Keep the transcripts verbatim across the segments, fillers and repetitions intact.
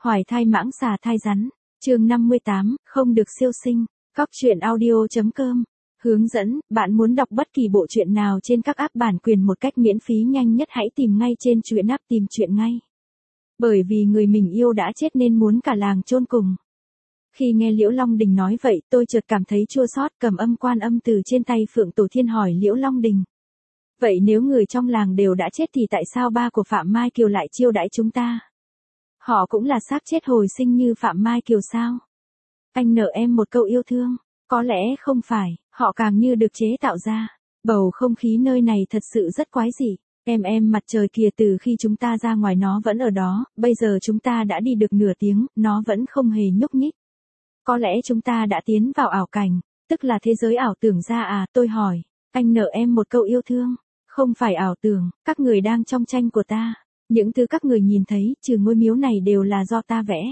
Hoài thai mãng xà thai rắn. Chương năm mươi tám, không được siêu sinh. Cóc truyện audio.com. Hướng dẫn, bạn muốn đọc bất kỳ bộ truyện nào trên các app bản quyền một cách miễn phí nhanh nhất hãy tìm ngay trên truyện app tìm truyện ngay. Bởi vì người mình yêu đã chết nên muốn cả làng chôn cùng. Khi nghe Liễu Long Đình nói vậy, tôi chợt cảm thấy chua xót, cầm âm quan âm từ trên tay Phượng Tổ Thiên hỏi Liễu Long Đình. Vậy nếu người trong làng đều đã chết thì tại sao ba của Phạm Mai Kiều lại chiêu đãi chúng ta? Họ cũng là xác chết hồi sinh như Phạm Mai Kiều sao? Anh nợ em một câu yêu thương. Có lẽ không phải, họ càng như được chế tạo ra. Bầu không khí nơi này thật sự rất quái dị. Em em mặt trời kìa, từ khi chúng ta ra ngoài nó vẫn ở đó, bây giờ chúng ta đã đi được nửa tiếng, nó vẫn không hề nhúc nhích. Có lẽ chúng ta đã tiến vào ảo cảnh, tức là thế giới ảo tưởng ra à, tôi hỏi. Anh nợ em một câu yêu thương. Không phải ảo tưởng, các người đang trong tranh của ta. Những thứ các người nhìn thấy, trừ ngôi miếu này đều là do ta vẽ.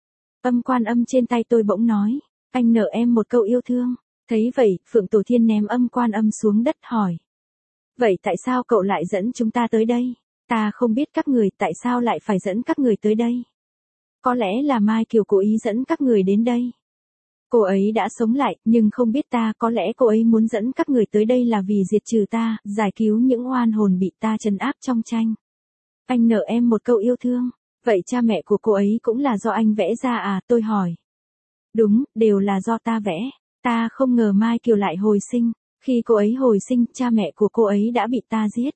Âm quan âm trên tay tôi bỗng nói. Anh nợ em một câu yêu thương. Thấy vậy, Phượng Tổ Thiên ném âm quan âm xuống đất hỏi. Vậy tại sao cậu lại dẫn chúng ta tới đây? Ta không biết các người tại sao lại phải dẫn các người tới đây. Có lẽ là Mai Kiều cố ý dẫn các người đến đây. Cô ấy đã sống lại, nhưng không biết ta, có lẽ cô ấy muốn dẫn các người tới đây là vì diệt trừ ta, giải cứu những oan hồn bị ta trấn áp trong tranh. Anh nợ em một câu yêu thương. Vậy cha mẹ của cô ấy cũng là do anh vẽ ra à, tôi hỏi. Đúng, đều là do ta vẽ. Ta không ngờ Mai Kiều lại hồi sinh. Khi cô ấy hồi sinh, cha mẹ của cô ấy đã bị ta giết.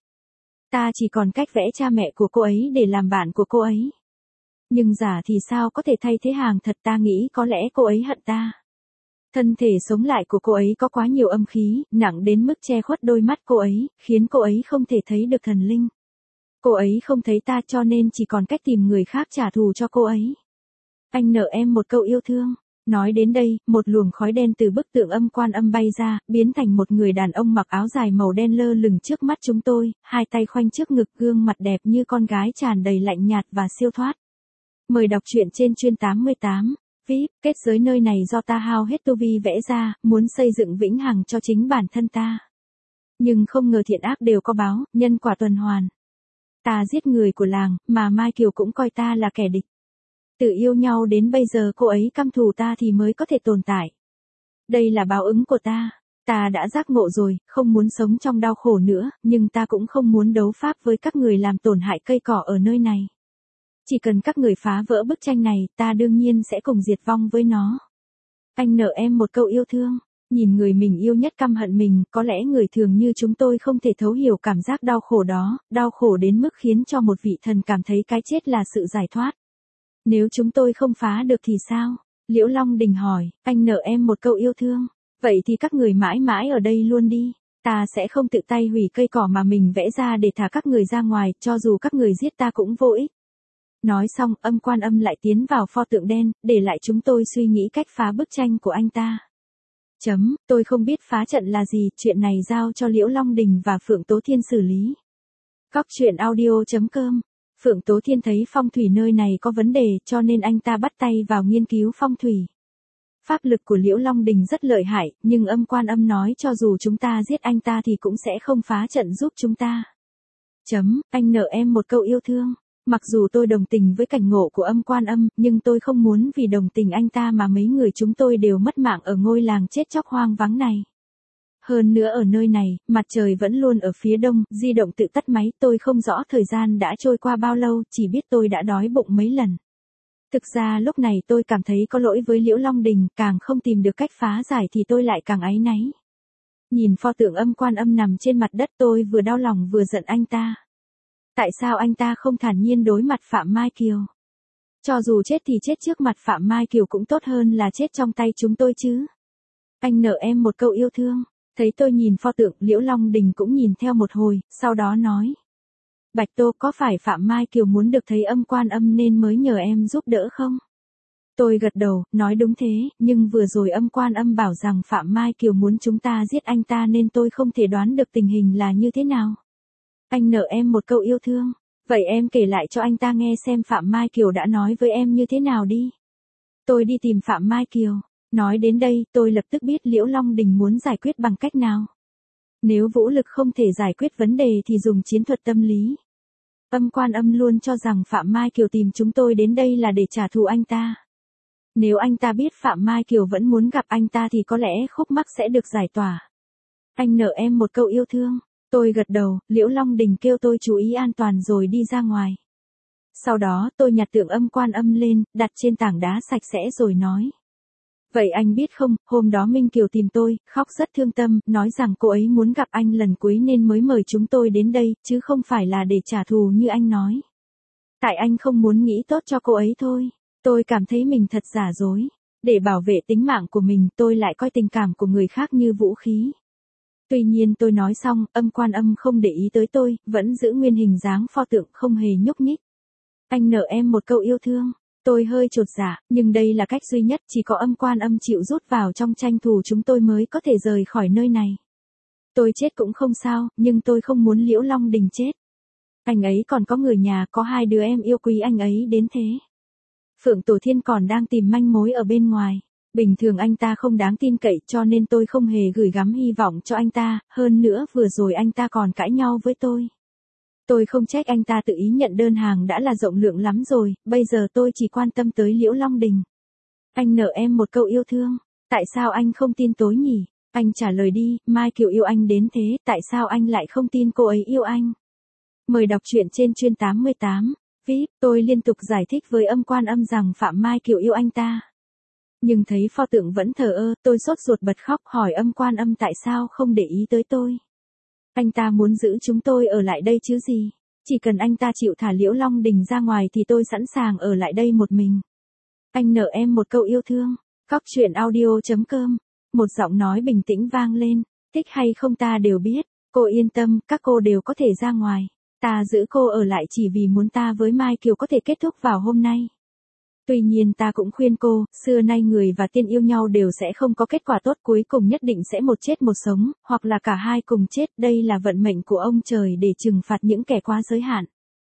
Ta chỉ còn cách vẽ cha mẹ của cô ấy để làm bạn của cô ấy. Nhưng giả thì sao có thể thay thế hàng thật, ta nghĩ có lẽ cô ấy hận ta. Thân thể sống lại của cô ấy có quá nhiều âm khí, nặng đến mức che khuất đôi mắt cô ấy, khiến cô ấy không thể thấy được thần linh. Cô ấy không thấy ta cho nên chỉ còn cách tìm người khác trả thù cho cô ấy. Anh nợ em một câu yêu thương. Nói đến đây, một luồng khói đen từ bức tượng âm quan âm bay ra, biến thành một người đàn ông mặc áo dài màu đen lơ lửng trước mắt chúng tôi, hai tay khoanh trước ngực, gương mặt đẹp như con gái tràn đầy lạnh nhạt và siêu thoát. Mời đọc truyện trên chuyên tám mươi tám. vê i pê, kết giới nơi này do ta hao hết tu vi vẽ ra, muốn xây dựng vĩnh hằng cho chính bản thân ta. Nhưng không ngờ thiện ác đều có báo, nhân quả tuần hoàn. Ta giết người của làng, mà Mai Kiều cũng coi ta là kẻ địch. Từ yêu nhau đến bây giờ cô ấy căm thù ta thì mới có thể tồn tại. Đây là báo ứng của ta. Ta đã giác ngộ rồi, không muốn sống trong đau khổ nữa, nhưng ta cũng không muốn đấu pháp với các người làm tổn hại cây cỏ ở nơi này. Chỉ cần các người phá vỡ bức tranh này, ta đương nhiên sẽ cùng diệt vong với nó. Anh nợ em một câu yêu thương. Nhìn người mình yêu nhất căm hận mình, có lẽ người thường như chúng tôi không thể thấu hiểu cảm giác đau khổ đó, đau khổ đến mức khiến cho một vị thần cảm thấy cái chết là sự giải thoát. Nếu chúng tôi không phá được thì sao? Liễu Long Đình hỏi, anh nợ em một câu yêu thương. Vậy thì các người mãi mãi ở đây luôn đi. Ta sẽ không tự tay hủy cây cỏ mà mình vẽ ra để thả các người ra ngoài, cho dù các người giết ta cũng vô ích. Nói xong, âm quan âm lại tiến vào pho tượng đen, để lại chúng tôi suy nghĩ cách phá bức tranh của anh ta. Chấm, tôi không biết phá trận là gì, chuyện này giao cho Liễu Long Đình và Phượng Tố Thiên xử lý. Cóc truyện audio.com. Phượng Tố Thiên thấy phong thủy nơi này có vấn đề cho nên anh ta bắt tay vào nghiên cứu phong thủy. Pháp lực của Liễu Long Đình rất lợi hại, nhưng âm quan âm nói cho dù chúng ta giết anh ta thì cũng sẽ không phá trận giúp chúng ta. Chấm, anh nợ em một câu yêu thương. Mặc dù tôi đồng tình với cảnh ngộ của âm quan âm, nhưng tôi không muốn vì đồng tình anh ta mà mấy người chúng tôi đều mất mạng ở ngôi làng chết chóc hoang vắng này. Hơn nữa ở nơi này, mặt trời vẫn luôn ở phía đông, di động tự tắt máy, tôi không rõ thời gian đã trôi qua bao lâu, chỉ biết tôi đã đói bụng mấy lần. Thực ra lúc này tôi cảm thấy có lỗi với Liễu Long Đình, càng không tìm được cách phá giải thì tôi lại càng áy náy. Nhìn pho tượng âm quan âm nằm trên mặt đất, tôi vừa đau lòng vừa giận anh ta. Tại sao anh ta không thản nhiên đối mặt Phạm Mai Kiều? Cho dù chết thì chết trước mặt Phạm Mai Kiều cũng tốt hơn là chết trong tay chúng tôi chứ. Anh nợ em một câu yêu thương. Thấy tôi nhìn pho tượng, Liễu Long Đình cũng nhìn theo một hồi, sau đó nói. Bạch Tô, có phải Phạm Mai Kiều muốn được thấy âm quan âm nên mới nhờ em giúp đỡ không? Tôi gật đầu, nói đúng thế, nhưng vừa rồi âm quan âm bảo rằng Phạm Mai Kiều muốn chúng ta giết anh ta nên tôi không thể đoán được tình hình là như thế nào. Anh nợ em một câu yêu thương. Vậy em kể lại cho anh ta nghe xem Phạm Mai Kiều đã nói với em như thế nào đi. Tôi đi tìm Phạm Mai Kiều. Nói đến đây, tôi lập tức biết Liễu Long Đình muốn giải quyết bằng cách nào. Nếu vũ lực không thể giải quyết vấn đề thì dùng chiến thuật tâm lý. Âm Quan Âm luôn cho rằng Phạm Mai Kiều tìm chúng tôi đến đây là để trả thù anh ta. Nếu anh ta biết Phạm Mai Kiều vẫn muốn gặp anh ta thì có lẽ khúc mắc sẽ được giải tỏa. Anh nợ em một câu yêu thương. Tôi gật đầu, Liễu Long Đình kêu tôi chú ý an toàn rồi đi ra ngoài. Sau đó tôi nhặt tượng Âm Quan Âm lên, đặt trên tảng đá sạch sẽ rồi nói. Vậy anh biết không, hôm đó Minh Kiều tìm tôi, khóc rất thương tâm, nói rằng cô ấy muốn gặp anh lần cuối nên mới mời chúng tôi đến đây, chứ không phải là để trả thù như anh nói. Tại anh không muốn nghĩ tốt cho cô ấy thôi. Tôi cảm thấy mình thật giả dối. Để bảo vệ tính mạng của mình, tôi lại coi tình cảm của người khác như vũ khí. Tuy nhiên tôi nói xong, Âm Quan Âm không để ý tới tôi, vẫn giữ nguyên hình dáng pho tượng không hề nhúc nhích. Anh nợ em một câu yêu thương. Tôi hơi chột dạ, nhưng đây là cách duy nhất, chỉ có Âm Quan Âm chịu rút vào trong tranh thủ chúng tôi mới có thể rời khỏi nơi này. Tôi chết cũng không sao, nhưng tôi không muốn Liễu Long Đình chết. Anh ấy còn có người nhà, có hai đứa em yêu quý anh ấy đến thế. Phượng Tổ Thiên còn đang tìm manh mối ở bên ngoài. Bình thường anh ta không đáng tin cậy cho nên tôi không hề gửi gắm hy vọng cho anh ta, hơn nữa vừa rồi anh ta còn cãi nhau với tôi. Tôi không trách anh ta tự ý nhận đơn hàng đã là rộng lượng lắm rồi, bây giờ tôi chỉ quan tâm tới Liễu Long Đình. Anh nợ em một câu yêu thương, tại sao anh không tin tối nhỉ? Anh trả lời đi, Mai Kiều yêu anh đến thế, tại sao anh lại không tin cô ấy yêu anh? Mời đọc truyện trên chuyên tám mươi tám. vê i pê, tôi liên tục giải thích với Âm Quan Âm rằng Phạm Mai Kiều yêu anh ta. Nhưng thấy pho tượng vẫn thờ ơ, tôi sốt ruột bật khóc hỏi Âm Quan Âm tại sao không để ý tới tôi. Anh ta muốn giữ chúng tôi ở lại đây chứ gì. Chỉ cần anh ta chịu thả Liễu Long Đình ra ngoài thì tôi sẵn sàng ở lại đây một mình. Anh nợ em một câu yêu thương. Cóc truyện audio chấm com. Một giọng nói bình tĩnh vang lên. Thích hay không ta đều biết. Cô yên tâm, các cô đều có thể ra ngoài. Ta giữ cô ở lại chỉ vì muốn ta với Mai Kiều có thể kết thúc vào hôm nay. Tuy nhiên ta cũng khuyên cô, xưa nay người và tiên yêu nhau đều sẽ không có kết quả tốt, cuối cùng nhất định sẽ một chết một sống, hoặc là cả hai cùng chết, đây là vận mệnh của ông trời để trừng phạt những kẻ quá giới hạn.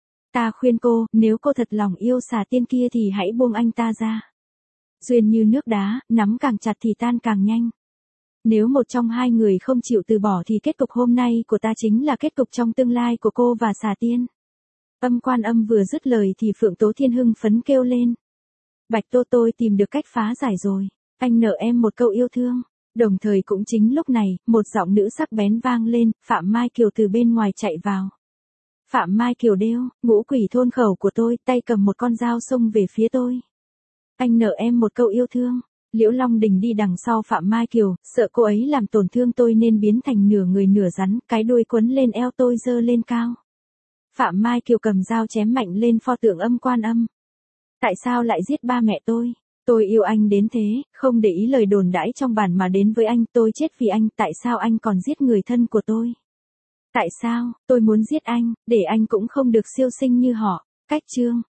Ta khuyên cô, nếu cô thật lòng yêu xà tiên kia thì hãy buông anh ta ra. Duyên như nước đá, nắm càng chặt thì tan càng nhanh. Nếu một trong hai người không chịu từ bỏ thì kết cục hôm nay của ta chính là kết cục trong tương lai của cô và xà tiên. Âm Quan Âm vừa dứt lời thì Phượng Tố Thiên hưng phấn kêu lên. Bạch Tô, tôi tìm được cách phá giải rồi. Anh nợ em một câu yêu thương. Đồng thời cũng chính lúc này, một giọng nữ sắc bén vang lên, Phạm Mai Kiều từ bên ngoài chạy vào. Phạm Mai Kiều đêu, ngũ quỷ thôn khẩu của tôi, tay cầm một con dao xông về phía tôi. Anh nợ em một câu yêu thương. Liễu Long Đình đi đằng sau Phạm Mai Kiều, sợ cô ấy làm tổn thương tôi nên biến thành nửa người nửa rắn, cái đuôi quấn lên eo tôi giơ lên cao. Phạm Mai Kiều cầm dao chém mạnh lên pho tượng Âm Quan Âm. Tại sao lại giết ba mẹ tôi? Tôi yêu anh đến thế, không để ý lời đồn đãi trong bản mà đến với anh, tôi chết vì anh, tại sao anh còn giết người thân của tôi? Tại sao, tôi muốn giết anh, để anh cũng không được siêu sinh như họ. Cách chương